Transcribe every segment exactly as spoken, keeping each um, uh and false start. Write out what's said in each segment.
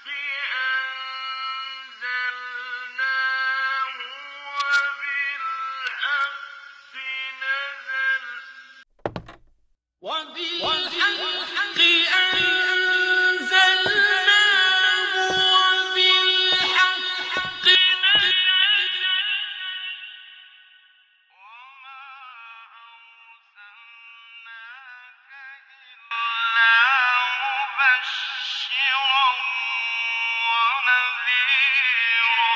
أنزلناه وبالحق نزل وبالحق أنزلناه وبالحق نزل وما أرسلناك إلا مبشرا ونذيرا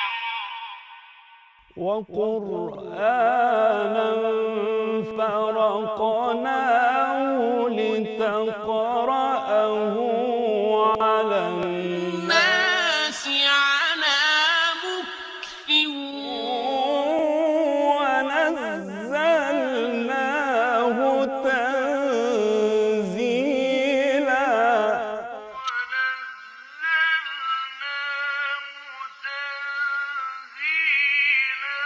وقرآنا فرقناه لتقرأه على الناس على مكث ونزلناه تنزيلا ونزلناه تنزيلا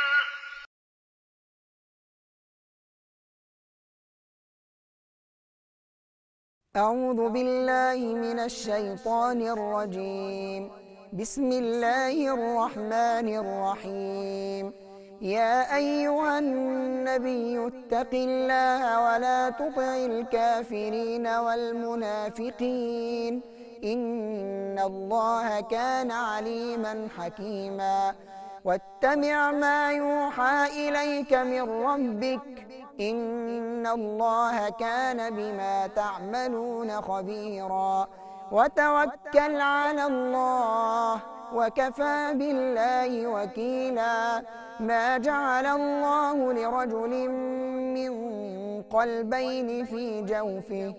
أعوذ بالله من الشيطان الرجيم. بسم الله الرحمن الرحيم. يا أيها النبي اتق الله ولا تطع الكافرين والمنافقين إن الله كان عليما حكيما. واتبع ما يوحى إليك من ربك إن الله كان بما تعملون خبيرا. وتوكل على الله وكفى بالله وكيلا. ما جعل الله لرجل من قلبين في جوفه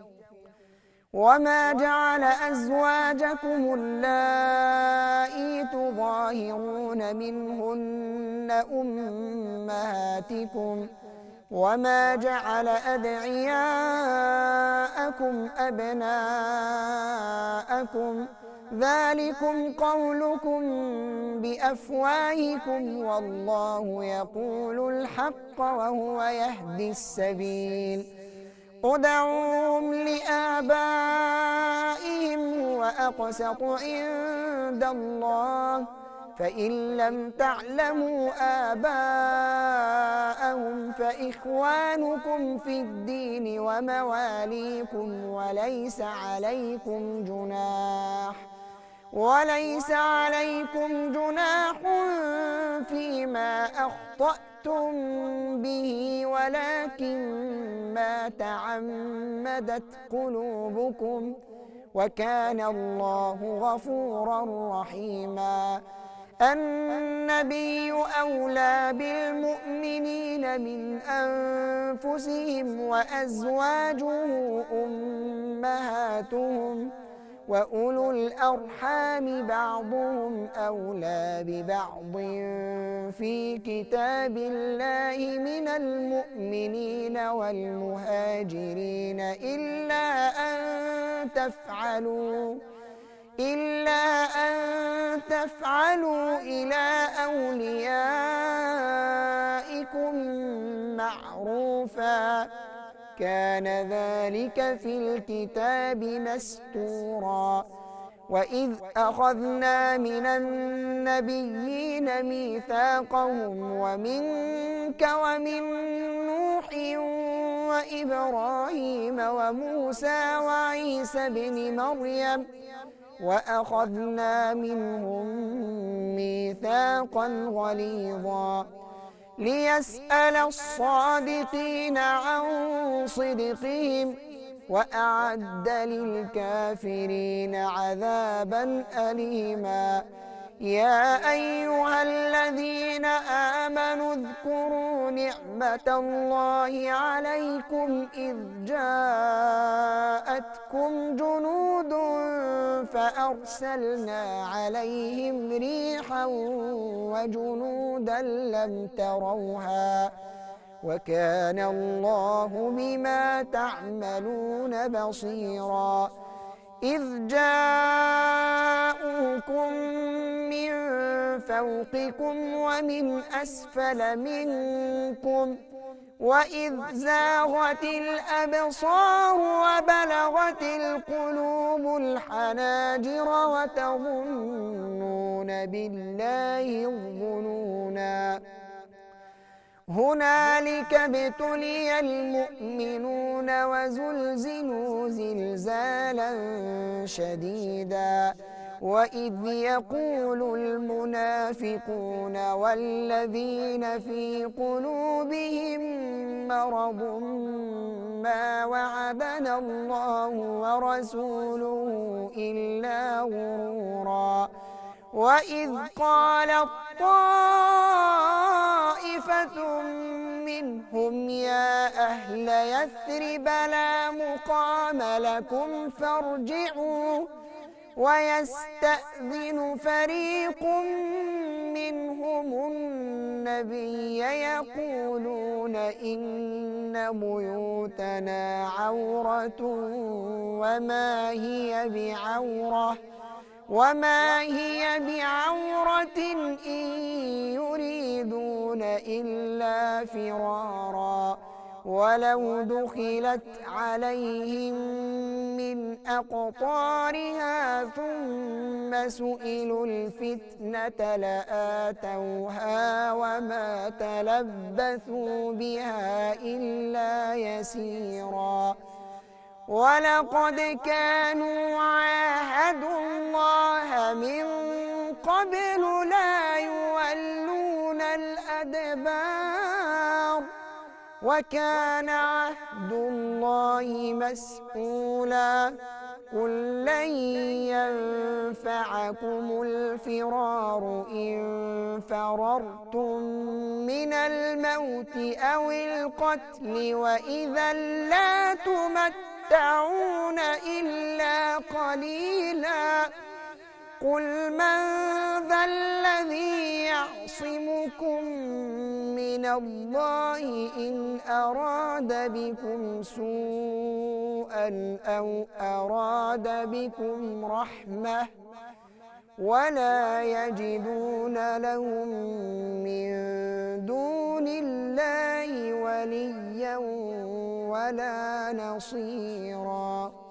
وما جعل أزواجكم اللائي تظاهرون منهن أمهاتكم وما جعل أدعياءكم أبناءكم ذلكم قولكم بأفواهكم والله يقول الحق وهو يهدي السبيل. ادعوهم لآبائهم هو أقسط عند الله فإن لم تعلموا آباءهم فإخوانكم في الدين ومواليكم وليس عليكم جناح وليس عليكم جناح فيما أخطأتم به ولكن ما تعمدت قلوبكم وكان الله غفورا رحيما. النبي أولى بالمؤمنين من أنفسهم وأزواجه أمهاتهم وأولو الأرحام بعضهم أولى ببعض في كتاب الله من المؤمنين والمهاجرين إلا أن تفعلوا إلا أن تفعلوا إلى أوليائكم معروفا كان ذلك في الكتاب مستورا. وإذ أخذنا من النبيين ميثاقهم ومنك ومن نوح وإبراهيم وموسى وعيسى بن مريم وأخذنا منهم ميثاقا غليظا ليسأل الصادقين عن صدقهم وأعد للكافرين عذابا أليما. يا أيها الذين آمنوا اذكروا نعمة الله عليكم إذ جاءتكم جنود فأرسلنا عليهم ريحا وجنودا لم تروها وكان الله بما تعملون بصيرا. إذ جاءوكم من فوقكم ومن أسفل منكم وإذ زاغت الأبصار وبلغت القلوب الحناجر وتظنون بالله الظنونا هنالك ابتلي المؤمنون وزلزلوا زلزالا شديدا وإذ يقول المنافقون والذين في قلوبهم مرض ما وعدنا الله ورسوله إلا غرورا وإذ قالت طائفة منهم يا أهل يثرب لا مقام لكم فارجعوا ويستأذن فريق منهم النبي يقولون إن بيوتنا عورة وما هي بعورة وما هي بعورة إن يريدون إلا فرارا ولو دخلت عليهم من أقطارها ثم سئلوا الفتنة لآتوها وما تلبثوا بها إلا يسيرا ولقد كانوا عاهدوا الله من قبل لا يولون الأدبار وكان عهد الله مسئولا قل لن ينفعكم الفرار إن فررتم من الموت أو القتل وإذا لا تمتعون إلا قليلا قل من ذا الذي يعصمكم من الله إن أراد بكم سوءا أو أراد بكم رحمة ولا يجدون لهم من دون الله وليا ولا نصيرا.